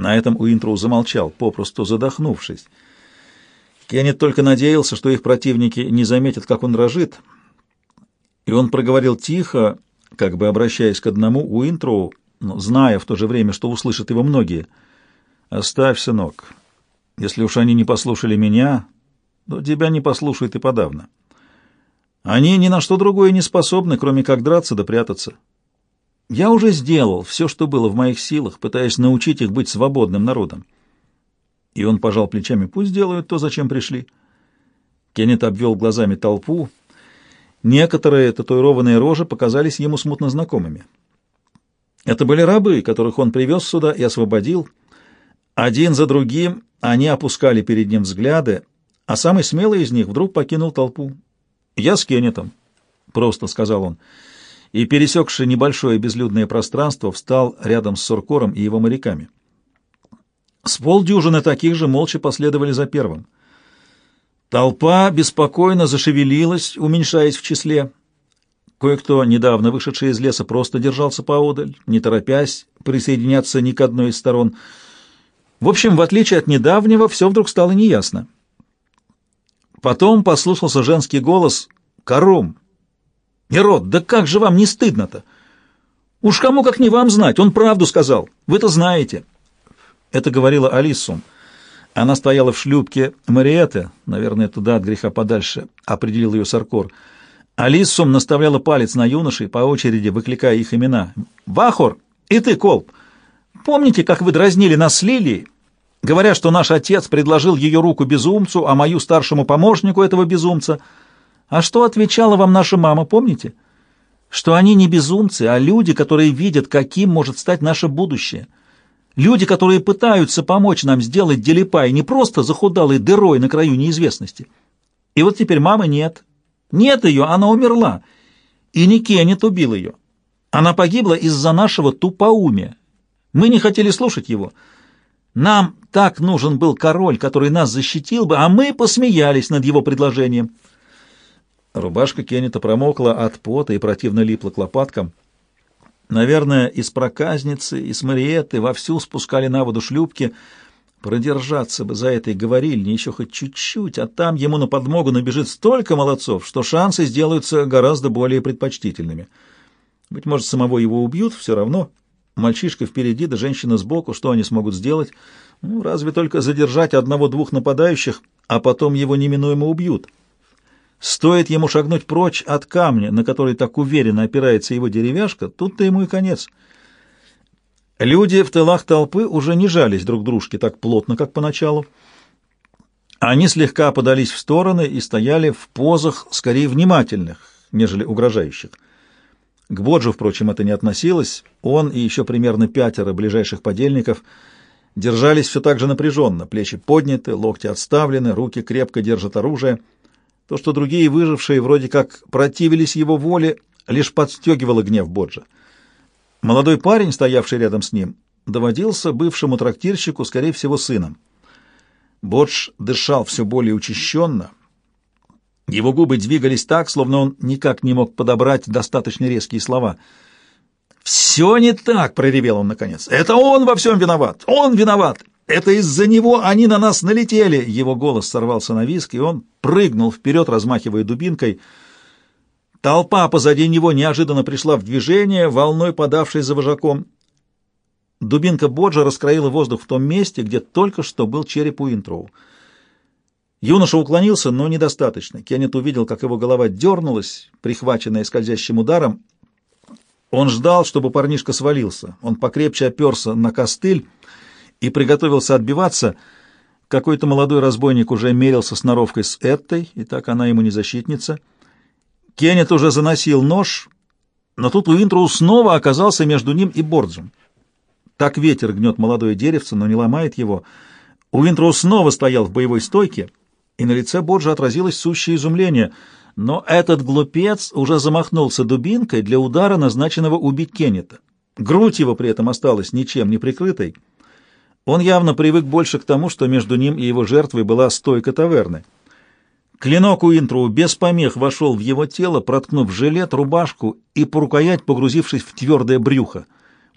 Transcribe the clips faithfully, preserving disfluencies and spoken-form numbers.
На этом Уинтроу замолчал, попросту задохнувшись. Кеннет только надеялся, что их противники не заметят, как он дрожит, и он проговорил тихо, как бы обращаясь к одному Уинтроу, но зная в то же время, что услышат его многие. «Оставь, сынок. Если уж они не послушали меня, то тебя не послушают и подавно. Они ни на что другое не способны, кроме как драться да прятаться. Я уже сделал все, что было в моих силах, пытаясь научить их быть свободным народом». И он пожал плечами. «Пусть делают то, зачем пришли». Кеннет обвел глазами толпу. Некоторые татуированные рожи показались ему смутно знакомыми. Это были рабы, которых он привез сюда и освободил. Один за другим они опускали перед ним взгляды, а самый смелый из них вдруг покинул толпу. «Я с Кеннетом», — просто сказал он, и, пересекши небольшое безлюдное пространство, встал рядом с Суркором и его моряками. С полдюжины таких же молча последовали за первым. Толпа беспокойно зашевелилась, уменьшаясь в числе. Кое-кто, недавно вышедший из леса, просто держался поодаль, не торопясь присоединяться ни к одной из сторон. В общем, в отличие от недавнего, все вдруг стало неясно. Потом послышался женский голос: «Карум! Ирод, да как же вам не стыдно-то? Уж кому как не вам знать, он правду сказал, вы-то знаете». Это говорила Алиссум. Она стояла в шлюпке Мариэты, наверное, туда от греха подальше, определил ее Саркор. Алиссум наставляла палец на юношей, по очереди выкликая их имена. «Вахор! И ты, Колб! Помните, как вы дразнили нас с Лилией, говоря, что наш отец предложил ее руку безумцу, а мою старшему помощнику этого безумца? А что отвечала вам наша мама, помните? Что они не безумцы, а люди, которые видят, каким может стать наше будущее. Люди, которые пытаются помочь нам сделать Делипай не просто захудалой дырой на краю неизвестности. И вот теперь мамы нет. Нет ее, она умерла. И не Кеннет убил ее. Она погибла из-за нашего тупоумия. Мы не хотели слушать его. Нам так нужен был король, который нас защитил бы, а мы посмеялись над его предложением». Рубашка Кеннета промокла от пота и противно липла к лопаткам. Наверное, из проказницы, из Мариэты вовсю спускали на воду шлюпки. Продержаться бы за этой говорильней еще хоть чуть-чуть, а там ему на подмогу набежит столько молодцов, что шансы сделаются гораздо более предпочтительными. Быть может, самого его убьют, все равно. Мальчишка впереди, да женщина сбоку, что они смогут сделать? Ну, разве только задержать одного-двух нападающих, а потом его неминуемо убьют. Стоит ему шагнуть прочь от камня, на который так уверенно опирается его деревяшка, тут-то ему и конец. Люди в тылах толпы уже не жались друг к дружке так плотно, как поначалу. Они слегка подались в стороны и стояли в позах скорее внимательных, нежели угрожающих. К Боджу, впрочем, это не относилось. Он и еще примерно пятеро ближайших подельников держались все так же напряженно, плечи подняты, локти отставлены, руки крепко держат оружие. То, что другие выжившие вроде как противились его воле, лишь подстегивало гнев Боджа. Молодой парень, стоявший рядом с ним, доводился бывшему трактирщику, скорее всего, сыном. Бодж дышал все более учащенно. Его губы двигались так, словно он никак не мог подобрать достаточно резкие слова. «Все не так!» — проревел он наконец. «Это он во всем виноват! Он виноват! Это из-за него они на нас налетели!» Его голос сорвался на визг, и он прыгнул вперед, размахивая дубинкой. Толпа позади него неожиданно пришла в движение, волной подавшись за вожаком. Дубинка Боджа раскроила воздух в том месте, где только что был череп Уинтроу. Юноша уклонился, но недостаточно. Кеннет увидел, как его голова дернулась, прихваченная скользящим ударом. Он ждал, чтобы парнишка свалился. Он покрепче оперся на костыль и приготовился отбиваться. Какой-то молодой разбойник уже мерился сноровкой с этой, и так она ему не защитница. Кеннет уже заносил нож, но тут Уинтроу снова оказался между ним и Борджем. Так ветер гнет молодое деревце, но не ломает его. Уинтроу снова стоял в боевой стойке, и на лице Боджа отразилось сущее изумление, но этот глупец уже замахнулся дубинкой для удара, назначенного убить Кеннета. Грудь его при этом осталась ничем не прикрытой. Он явно привык больше к тому, что между ним и его жертвой была стойка таверны. Клинок Уинтроу без помех вошел в его тело, проткнув жилет, рубашку и по рукоять погрузившись в твердое брюхо.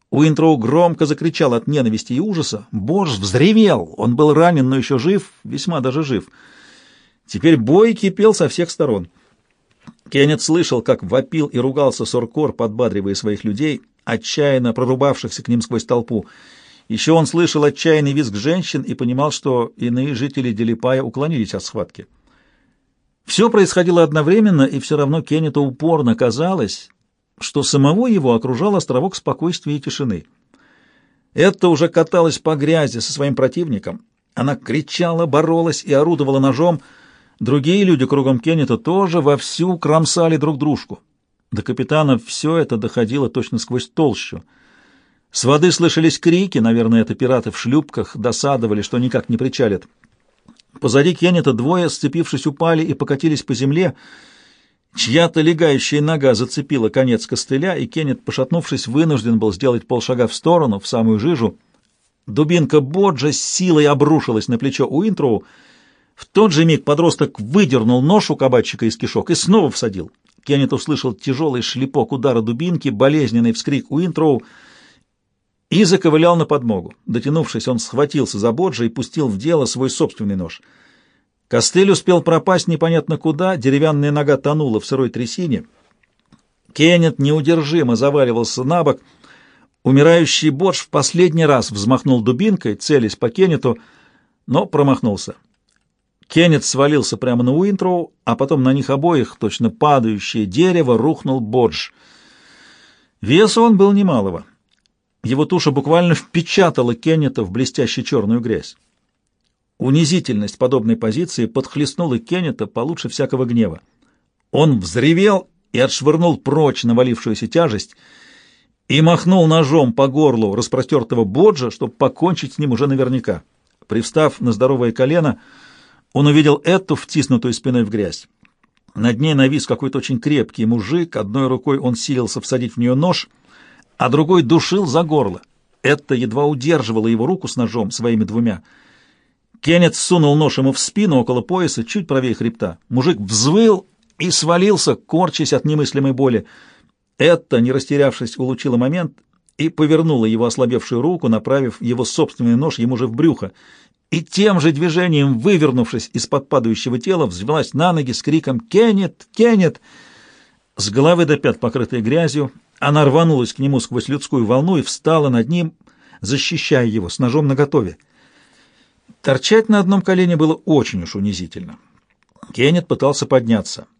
Уинтроу громко закричал от ненависти и ужаса. Бодж взревел. Он был ранен, но еще жив, весьма даже жив. Теперь бой кипел со всех сторон. Кеннет слышал, как вопил и ругался Соркор, подбадривая своих людей, отчаянно прорубавшихся к ним сквозь толпу. Еще он слышал отчаянный визг женщин и понимал, что иные жители Делипая уклонились от схватки. Все происходило одновременно, и все равно Кеннету упорно казалось, что самого его окружал островок спокойствия и тишины. Это уже каталась по грязи со своим противником. Она кричала, боролась и орудовала ножом. Другие люди кругом Кеннета тоже вовсю кромсали друг дружку. До капитана все это доходило точно сквозь толщу. С воды слышались крики, наверное, это пираты в шлюпках досадовали, что никак не причалят. Позади Кеннета двое, сцепившись, упали и покатились по земле. Чья-то легающая нога зацепила конец костыля, и Кеннет, пошатнувшись, вынужден был сделать полшага в сторону, в самую жижу. Дубинка Боджа с силой обрушилась на плечо Уинтроу. В тот же миг подросток выдернул нож у кабачика из кишок и снова всадил. Кеннет услышал тяжелый шлепок удара дубинки, болезненный вскрик Уинтроу и заковылял на подмогу. Дотянувшись, он схватился за Боджа и пустил в дело свой собственный нож. Костыль успел пропасть непонятно куда, деревянная нога тонула в сырой трясине. Кеннет неудержимо заваливался на бок. Умирающий Бодж в последний раз взмахнул дубинкой, целясь по Кеннету, но промахнулся. Кеннет свалился прямо на Уинтроу, а потом на них обоих, точно падающее дерево, рухнул Бодж. Весу он был немалого. Его туша буквально впечатала Кеннета в блестящую черную грязь. Унизительность подобной позиции подхлестнула Кеннета получше всякого гнева. Он взревел и отшвырнул прочь навалившуюся тяжесть и махнул ножом по горлу распростертого Боджа, чтобы покончить с ним уже наверняка. Привстав на здоровое колено, он увидел Этту, втиснутую спиной в грязь. Над ней навис какой-то очень крепкий мужик, одной рукой он силился всадить в нее нож, а другой душил за горло. Этта едва удерживала его руку с ножом своими двумя. Кеннет сунул нож ему в спину около пояса, чуть правее хребта. Мужик взвыл и свалился, корчась от немыслимой боли. Этта, не растерявшись, улучила момент и повернула его ослабевшую руку, направив его собственный нож ему же в брюхо. И тем же движением, вывернувшись из-под падающего тела, взвелась на ноги с криком «Кеннет! Кеннет!». С головы до пят, покрытой грязью, она рванулась к нему сквозь людскую волну и встала над ним, защищая его с ножом наготове. Торчать на одном колене было очень уж унизительно. Кеннет пытался подняться.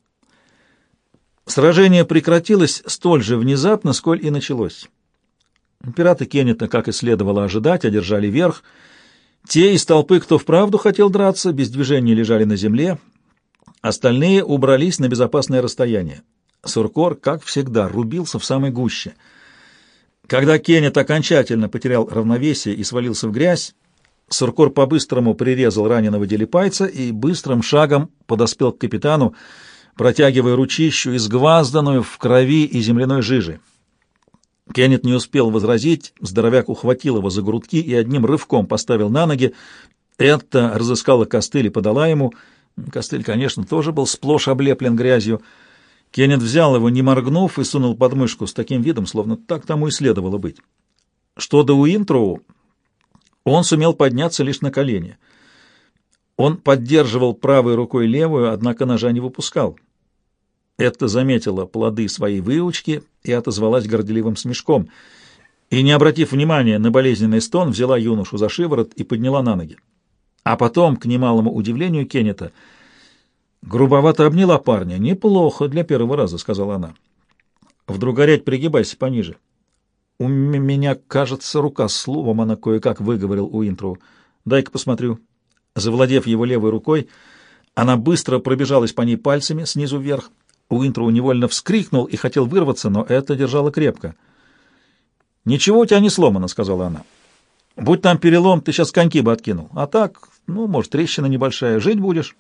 Сражение прекратилось столь же внезапно, сколь и началось. Пираты Кеннета, как и следовало ожидать, одержали верх. Те из толпы, кто вправду хотел драться, без движения лежали на земле. Остальные убрались на безопасное расстояние. Суркор, как всегда, рубился в самой гуще. Когда Кеннет окончательно потерял равновесие и свалился в грязь, Суркор по-быстрому прирезал раненого делипайца и быстрым шагом подоспел к капитану, протягивая ручищу, изгвазданную в крови и земляной жиже. Кеннет не успел возразить, здоровяк ухватил его за грудки и одним рывком поставил на ноги. Этта разыскала костыль и подала ему. Костыль, конечно, тоже был сплошь облеплен грязью. Кеннет взял его, не моргнув, и сунул под мышку с таким видом, словно так тому и следовало быть. Что до Уинтроу, он сумел подняться лишь на колени. Он поддерживал правой рукой левую, однако ножа не выпускал. Этта заметила плоды своей выучки и отозвалась горделивым смешком, и, не обратив внимания на болезненный стон, взяла юношу за шиворот и подняла на ноги. А потом, к немалому удивлению Кеннета, грубовато обняла парня. «Неплохо для первого раза», — сказала она. «Вдруг горять, пригибайся пониже». «У меня, кажется, рука словом», — она кое-как выговорил Уинтроу. «Дай-ка посмотрю». Завладев его левой рукой, она быстро пробежалась по ней пальцами снизу вверх. Уинтроу невольно вскрикнул и хотел вырваться, но это держало крепко. «Ничего у тебя не сломано», — сказала она. «Будь там перелом, ты сейчас коньки бы откинул. А так, ну, может, трещина небольшая. Жить будешь».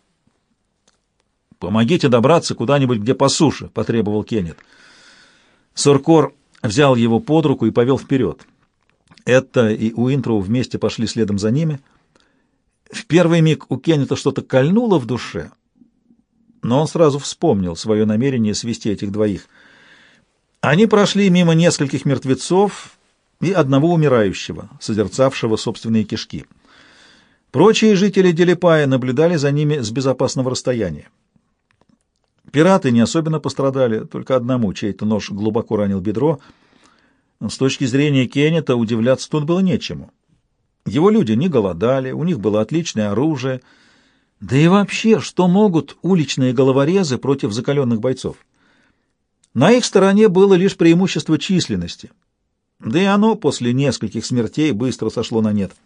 «Помогите добраться куда-нибудь, где по суше», — потребовал Кеннет. Суркор взял его под руку и повел вперед. Этта и Уинтроу вместе пошли следом за ними. В первый миг у Кеннета что-то кольнуло в душе, но он сразу вспомнил свое намерение свести этих двоих. Они прошли мимо нескольких мертвецов и одного умирающего, созерцавшего собственные кишки. Прочие жители Делипая наблюдали за ними с безопасного расстояния. Пираты не особенно пострадали, только одному чей-то нож глубоко ранил бедро. С точки зрения Кеннета удивляться тут было нечему. Его люди не голодали, у них было отличное оружие. Да и вообще, что могут уличные головорезы против закаленных бойцов? На их стороне было лишь преимущество численности. Да и оно после нескольких смертей быстро сошло на нет.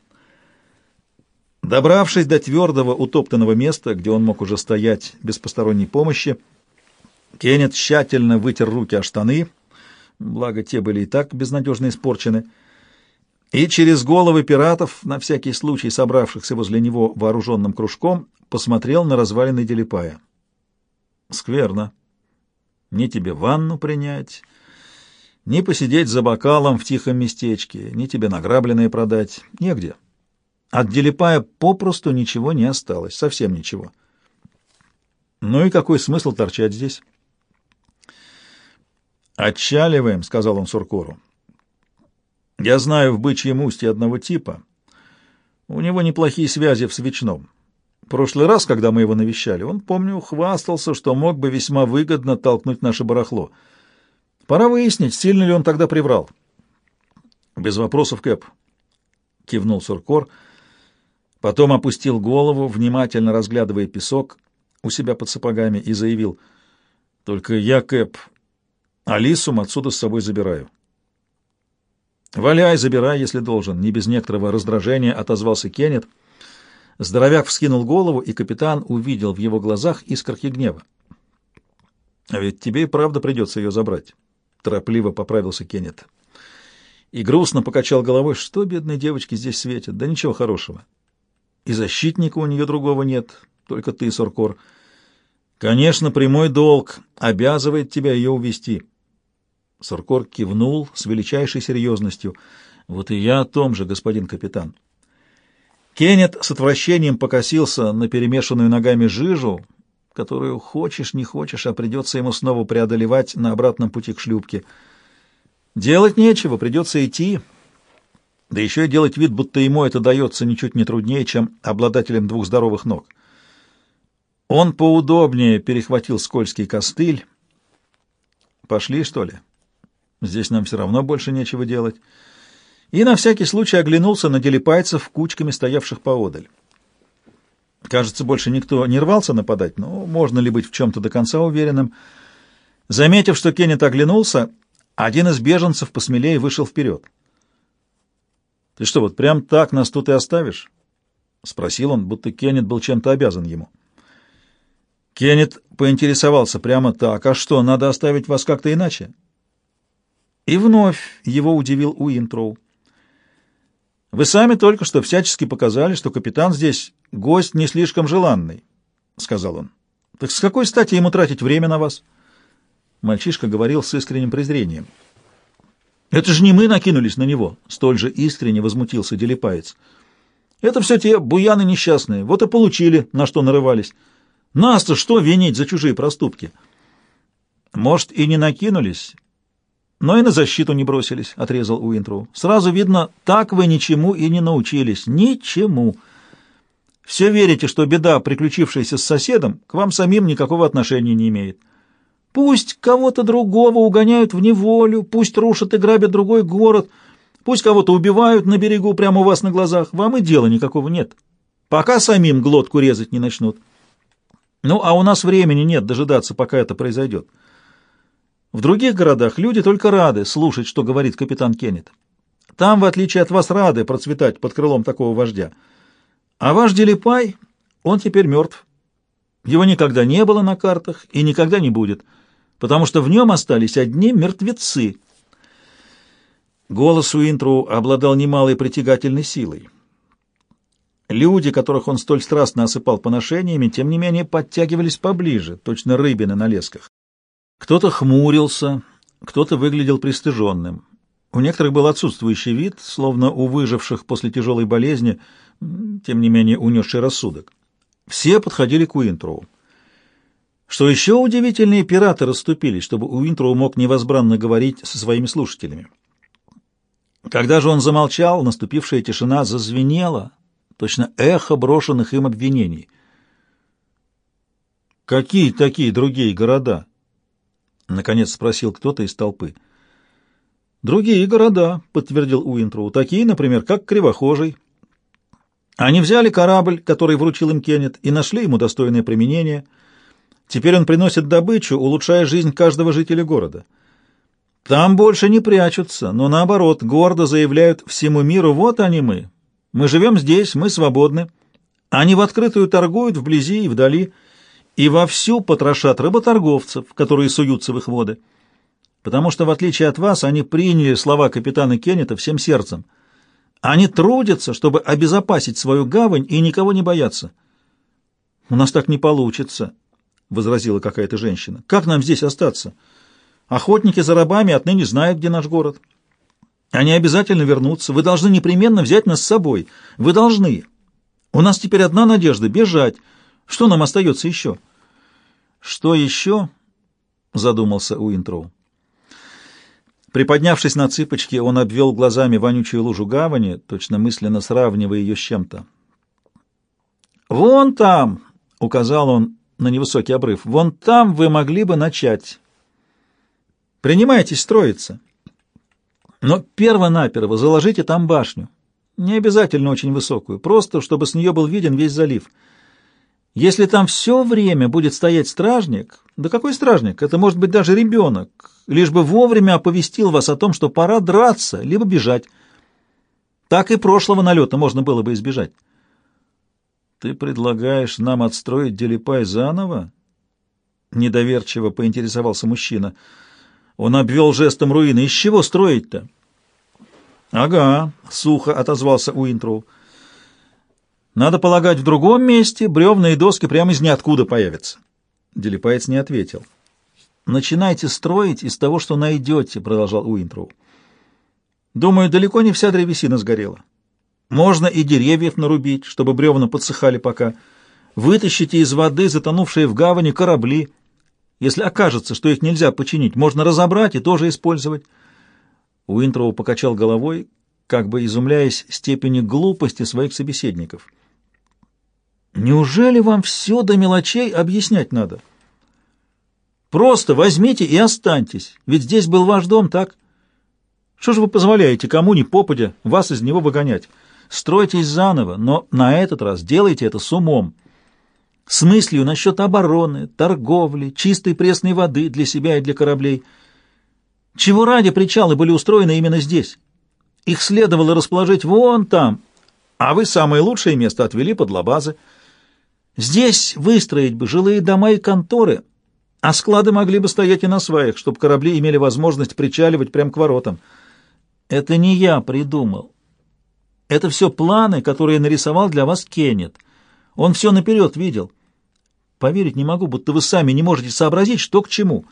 Добравшись до твердого утоптанного места, где он мог уже стоять без посторонней помощи, Кеннет тщательно вытер руки о штаны, благо те были и так безнадежно испорчены, и через головы пиратов, на всякий случай собравшихся возле него вооруженным кружком, посмотрел на развалины Делипая. Скверно. Ни тебе ванну принять, ни посидеть за бокалом в тихом местечке, ни тебе награбленное продать. Негде. От Делипая попросту ничего не осталось, совсем ничего. Ну и какой смысл торчать здесь? «Отчаливаем», — сказал он Суркору. «Я знаю в Бычьем устье одного типа. У него неплохие связи в Свечном. В прошлый раз, когда мы его навещали, он, помню, хвастался, что мог бы весьма выгодно толкнуть наше барахло. Пора выяснить, сильно ли он тогда приврал». «Без вопросов, Кэп», — кивнул Суркор, потом опустил голову, внимательно разглядывая песок у себя под сапогами, и заявил: «Только я, Кэп, Алису отсюда с собой забираю». «Валяй, забирай, если должен», — не без некоторого раздражения отозвался Кеннет. Здоровяк вскинул голову, и капитан увидел в его глазах искорки гнева. «А ведь тебе и правда придется ее забрать», — торопливо поправился Кеннет. И грустно покачал головой: «Что бедной девочке здесь светит? Да ничего хорошего. И защитника у нее другого нет, только ты, Суркор. Конечно, прямой долг обязывает тебя ее увести». Суркор кивнул с величайшей серьезностью. «Вот и я о том же, господин капитан». Кеннет с отвращением покосился на перемешанную ногами жижу, которую хочешь не хочешь, а придется ему снова преодолевать на обратном пути к шлюпке. Делать нечего, придется идти, да еще и делать вид, будто ему это дается ничуть не труднее, чем обладателям двух здоровых ног. Он поудобнее перехватил скользкий костыль. «Пошли, что ли? Здесь нам все равно больше нечего делать». И на всякий случай оглянулся на делипайцев, кучками стоявших поодаль. Кажется, больше никто не рвался нападать, но можно ли быть в чем-то до конца уверенным? Заметив, что Кеннет оглянулся, один из беженцев посмелее вышел вперед. «Ты что, вот прям так нас тут и оставишь?» — спросил он, будто Кеннет был чем-то обязан ему. Кеннет поинтересовался прямо так: «А что, надо оставить вас как-то иначе?» И вновь его удивил Уинтроу. «Вы сами только что всячески показали, что капитан здесь гость не слишком желанный», — сказал он. «Так с какой стати ему тратить время на вас?» Мальчишка говорил с искренним презрением. «Это же не мы накинулись на него», — столь же искренне возмутился делипаец. «Это все те буяны несчастные, вот и получили, на что нарывались. Нас-то что винить за чужие проступки?» «Может, и не накинулись, но и на защиту не бросились», — отрезал Уинтроу. «Сразу видно, так вы ничему и не научились. Ничему. Все верите, что беда, приключившаяся с соседом, к вам самим никакого отношения не имеет. Пусть кого-то другого угоняют в неволю, пусть рушат и грабят другой город, пусть кого-то убивают на берегу прямо у вас на глазах, вам и дела никакого нет, пока самим глотку резать не начнут. Ну, а у нас времени нет дожидаться, пока это произойдет. В других городах люди только рады слушать, что говорит капитан Кеннет. Там, в отличие от вас, рады процветать под крылом такого вождя. А ваш Делипай, он теперь мертв. Его никогда не было на картах и никогда не будет, потому что в нем остались одни мертвецы». Голос Уинтроу обладал немалой притягательной силой. Люди, которых он столь страстно осыпал поношениями, тем не менее подтягивались поближе, точно рыбины на лесках. Кто-то хмурился, кто-то выглядел пристыженным. У некоторых был отсутствующий вид, словно у выживших после тяжелой болезни, тем не менее унесший рассудок. Все подходили к Уинтроу. Что еще удивительнее, пираты расступились, чтобы Уинтроу мог невозбранно говорить со своими слушателями. Когда же он замолчал, наступившая тишина зазвенела, точно эхо брошенных им обвинений. «Какие такие другие города?» — наконец спросил кто-то из толпы. «Другие города», — подтвердил Уинтроу, — «такие, например, как Кривохожий. Они взяли корабль, который вручил им Кеннет, и нашли ему достойное применение. Теперь он приносит добычу, улучшая жизнь каждого жителя города. Там больше не прячутся, но наоборот, гордо заявляют всему миру: вот они мы. Мы живем здесь, мы свободны. Они в открытую торгуют вблизи и вдали, и вовсю потрошат работорговцев, которые суются в их воды. Потому что, в отличие от вас, они приняли слова капитана Кеннета всем сердцем. Они трудятся, чтобы обезопасить свою гавань и никого не бояться». «У нас так не получится», — возразила какая-то женщина. «Как нам здесь остаться? Охотники за рабами отныне знают, где наш город. Они обязательно вернутся. Вы должны непременно взять нас с собой. Вы должны. У нас теперь одна надежда — бежать. Что нам остается еще?» «Что еще?» — задумался Уинтроу. Приподнявшись на цыпочки, он обвел глазами вонючую лужу гавани, точно мысленно сравнивая ее с чем-то. «Вон там», — указал он на невысокий обрыв, — «вон там вы могли бы начать. Принимайтесь строиться. Но перво-наперво заложите там башню. Не обязательно очень высокую, просто чтобы с нее был виден весь залив. Если там все время будет стоять стражник, да какой стражник? Это может быть даже ребенок, лишь бы вовремя оповестил вас о том, что пора драться, либо бежать. Так и прошлого налета можно было бы избежать». «Ты предлагаешь нам отстроить Делипай заново?» — недоверчиво поинтересовался мужчина. Он обвел жестом руины. «Из чего строить-то?» «Ага», — сухо отозвался Уинтроу. «Надо полагать, в другом месте бревна и доски прямо из ниоткуда появятся». Делипаец не ответил. «Начинайте строить из того, что найдете», — продолжал Уинтроу. «Думаю, далеко не вся древесина сгорела. Можно и деревьев нарубить, чтобы бревна подсыхали пока. Вытащите из воды затонувшие в гавани корабли. Если окажется, что их нельзя починить, можно разобрать и тоже использовать». Уинтроу покачал головой, как бы изумляясь степени глупости своих собеседников. «Неужели вам все до мелочей объяснять надо? Просто возьмите и останьтесь, ведь здесь был ваш дом, так? Что же вы позволяете кому ни попадя вас из него выгонять? Стройтесь заново, но на этот раз делайте это с умом, с мыслью насчет обороны, торговли, чистой пресной воды для себя и для кораблей. Чего ради причалы были устроены именно здесь? Их следовало расположить вон там, а вы самое лучшее место отвели под лабазы. Здесь выстроить бы жилые дома и конторы, а склады могли бы стоять и на сваях, чтобы корабли имели возможность причаливать прямо к воротам. Это не я придумал. Это все планы, которые нарисовал для вас Кеннет. Он все наперед видел. Поверить не могу, будто вы сами не можете сообразить, что к чему».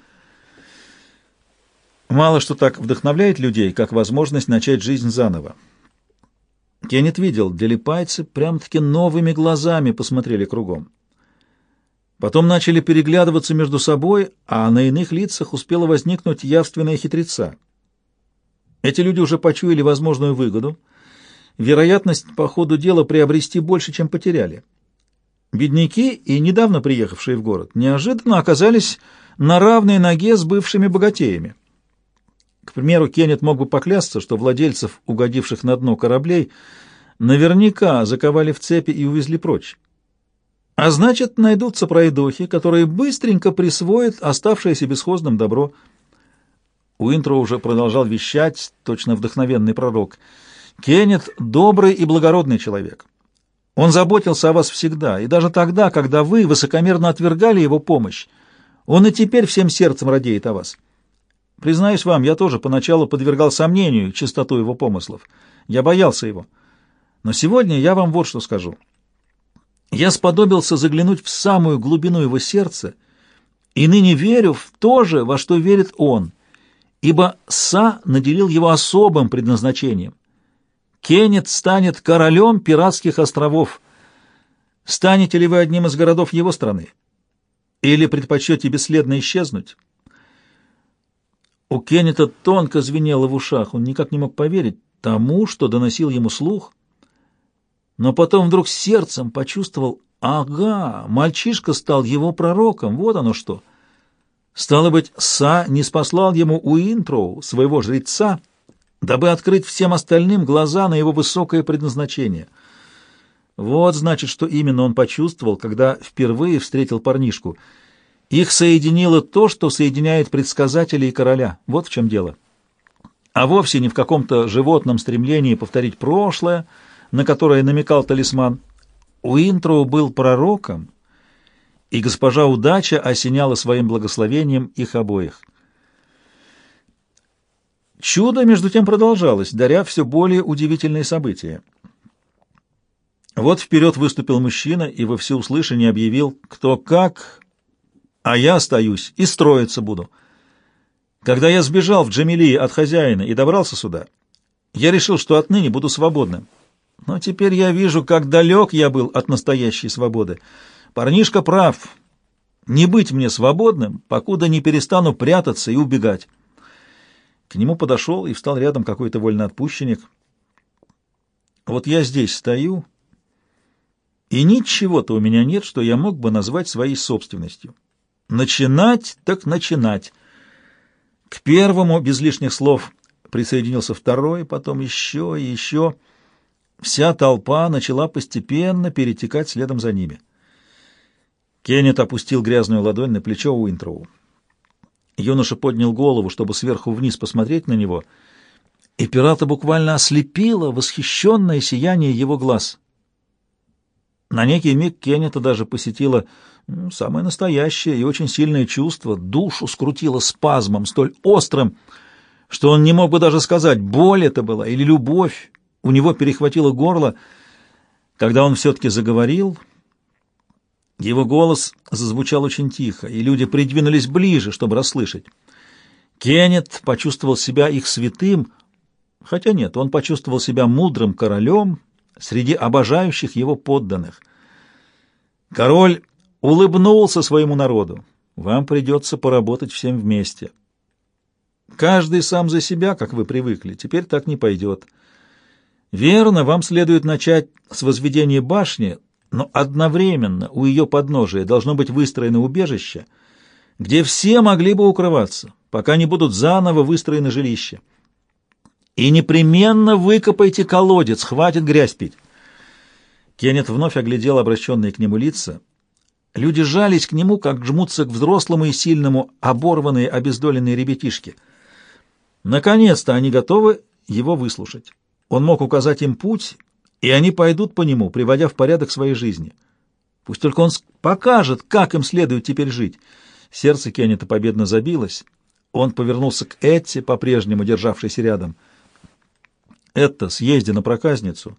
Мало что так вдохновляет людей, как возможность начать жизнь заново. Кеннет видел, делипайцы прям-таки новыми глазами посмотрели кругом. Потом начали переглядываться между собой, а на иных лицах успела возникнуть явственная хитреца. Эти люди уже почуяли возможную выгоду, вероятность по ходу дела приобрести больше, чем потеряли. Бедняки и недавно приехавшие в город неожиданно оказались на равной ноге с бывшими богатеями. К примеру, Кеннет мог бы поклясться, что владельцев, угодивших на дно кораблей, наверняка заковали в цепи и увезли прочь. А значит, найдутся пройдохи, которые быстренько присвоят оставшееся бесхозным добро. Уинтроу уже продолжал вещать, точно вдохновенный пророк. «Кеннет — добрый и благородный человек. Он заботился о вас всегда, и даже тогда, когда вы высокомерно отвергали его помощь. Он и теперь всем сердцем радеет о вас. Признаюсь вам, я тоже поначалу подвергал сомнению чистоту его помыслов. Я боялся его. Но сегодня я вам вот что скажу. Я сподобился заглянуть в самую глубину его сердца и ныне верю в то же, во что верит он, ибо Са наделил его особым предназначением. Кеннет станет королем пиратских островов. Станете ли вы одним из городов его страны? Или предпочтете бесследно исчезнуть?» У Кеннета тонко звенело в ушах, он никак не мог поверить. тому, что доносил ему слух, но потом вдруг сердцем почувствовал: ага, мальчишка стал его пророком, вот оно что. Стало быть, Са не спаслал ему Уинтроу, своего жреца, дабы открыть всем остальным глаза на его высокое предназначение. Вот, значит, что именно он почувствовал, когда впервые встретил парнишку. Их соединило то, что соединяет предсказателя и короля. Вот в чем дело. А вовсе не в каком-то животном стремлении повторить прошлое, на которое намекал талисман. Уинтроу был пророком, и госпожа Удача осеняла своим благословением их обоих. Чудо, между тем, продолжалось, даря все более удивительные события. Вот вперед выступил мужчина и во всеуслышание объявил: кто как, а я остаюсь и строиться буду. Когда я сбежал в Джамилии от хозяина и добрался сюда, я решил, что отныне буду свободным. Но теперь я вижу, как далек я был от настоящей свободы. Парнишка прав. Не быть мне свободным, покуда не перестану прятаться и убегать. К нему подошел и встал рядом какой-то вольноотпущенник. Вот я здесь стою, и ничего-то у меня нет, что я мог бы назвать своей собственностью. Начинать так начинать. К первому, без лишних слов, присоединился второй, потом еще и еще. Вся толпа начала постепенно перетекать следом за ними. Кеннет опустил грязную ладонь на плечо Уинтроу. Юноша поднял голову, чтобы сверху вниз посмотреть на него, и пирата буквально ослепило восхищенное сияние его глаз. На некий миг Кеннета даже посетило ну, самое настоящее и очень сильное чувство, душу скрутило спазмом, столь острым, что он не мог бы даже сказать, боль это была или любовь. У него перехватило горло. Когда он все-таки заговорил, его голос зазвучал очень тихо, и люди придвинулись ближе, чтобы расслышать. Кеннет почувствовал себя их святым, хотя нет, он почувствовал себя мудрым королем среди обожающих его подданных. Король улыбнулся своему народу. Вам придется поработать всем вместе. Каждый сам за себя, как вы привыкли, теперь так не пойдет. Верно, вам следует начать с возведения башни, но одновременно у ее подножия должно быть выстроено убежище, где все могли бы укрываться, пока не будут заново выстроены жилища. И непременно выкопайте колодец, хватит грязь пить. Кеннет вновь оглядел обращенные к нему лица. Люди жались к нему, как жмутся к взрослому и сильному оборванные, обездоленные ребятишки. Наконец-то они готовы его выслушать. Он мог указать им путь, и они пойдут по нему, приводя в порядок своей жизни. Пусть только он покажет, как им следует теперь жить. Сердце Кеннета победно забилось. Он повернулся к Этти, по-прежнему державшейся рядом. «Этта, съезди на проказницу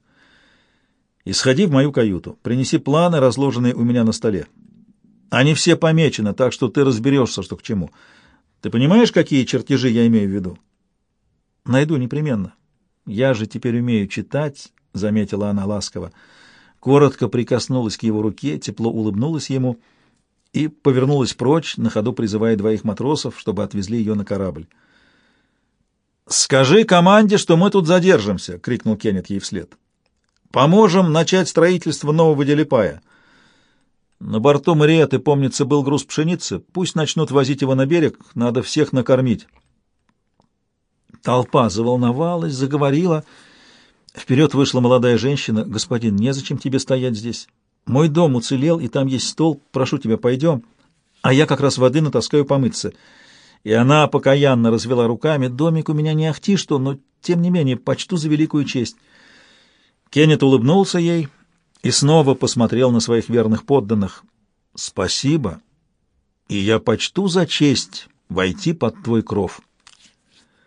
и сходи в мою каюту. Принеси планы, разложенные у меня на столе. Они все помечены, так что ты разберешься, что к чему. Ты понимаешь, какие чертежи я имею в виду?» «Найду непременно. Я же теперь умею читать», — заметила она ласково. Коротко прикоснулась к его руке, тепло улыбнулась ему и повернулась прочь, на ходу призывая двоих матросов, чтобы отвезли ее на корабль. «Скажи команде, что мы тут задержимся!» — крикнул Кеннет ей вслед. «Поможем начать строительство нового Делипая. На борту Мариэты, помнится, был груз пшеницы. Пусть начнут возить его на берег, надо всех накормить». Толпа заволновалась, заговорила. Вперед вышла молодая женщина. «Господин, незачем тебе стоять здесь. Мой дом уцелел, и там есть стол. Прошу тебя, пойдем. А я как раз воды натаскаю помыться». И она покаянно развела руками. «Домик у меня не ахти что, но, тем не менее, почту за великую честь». Кеннет улыбнулся ей и снова посмотрел на своих верных подданных. «Спасибо, и я почту за честь войти под твой кров».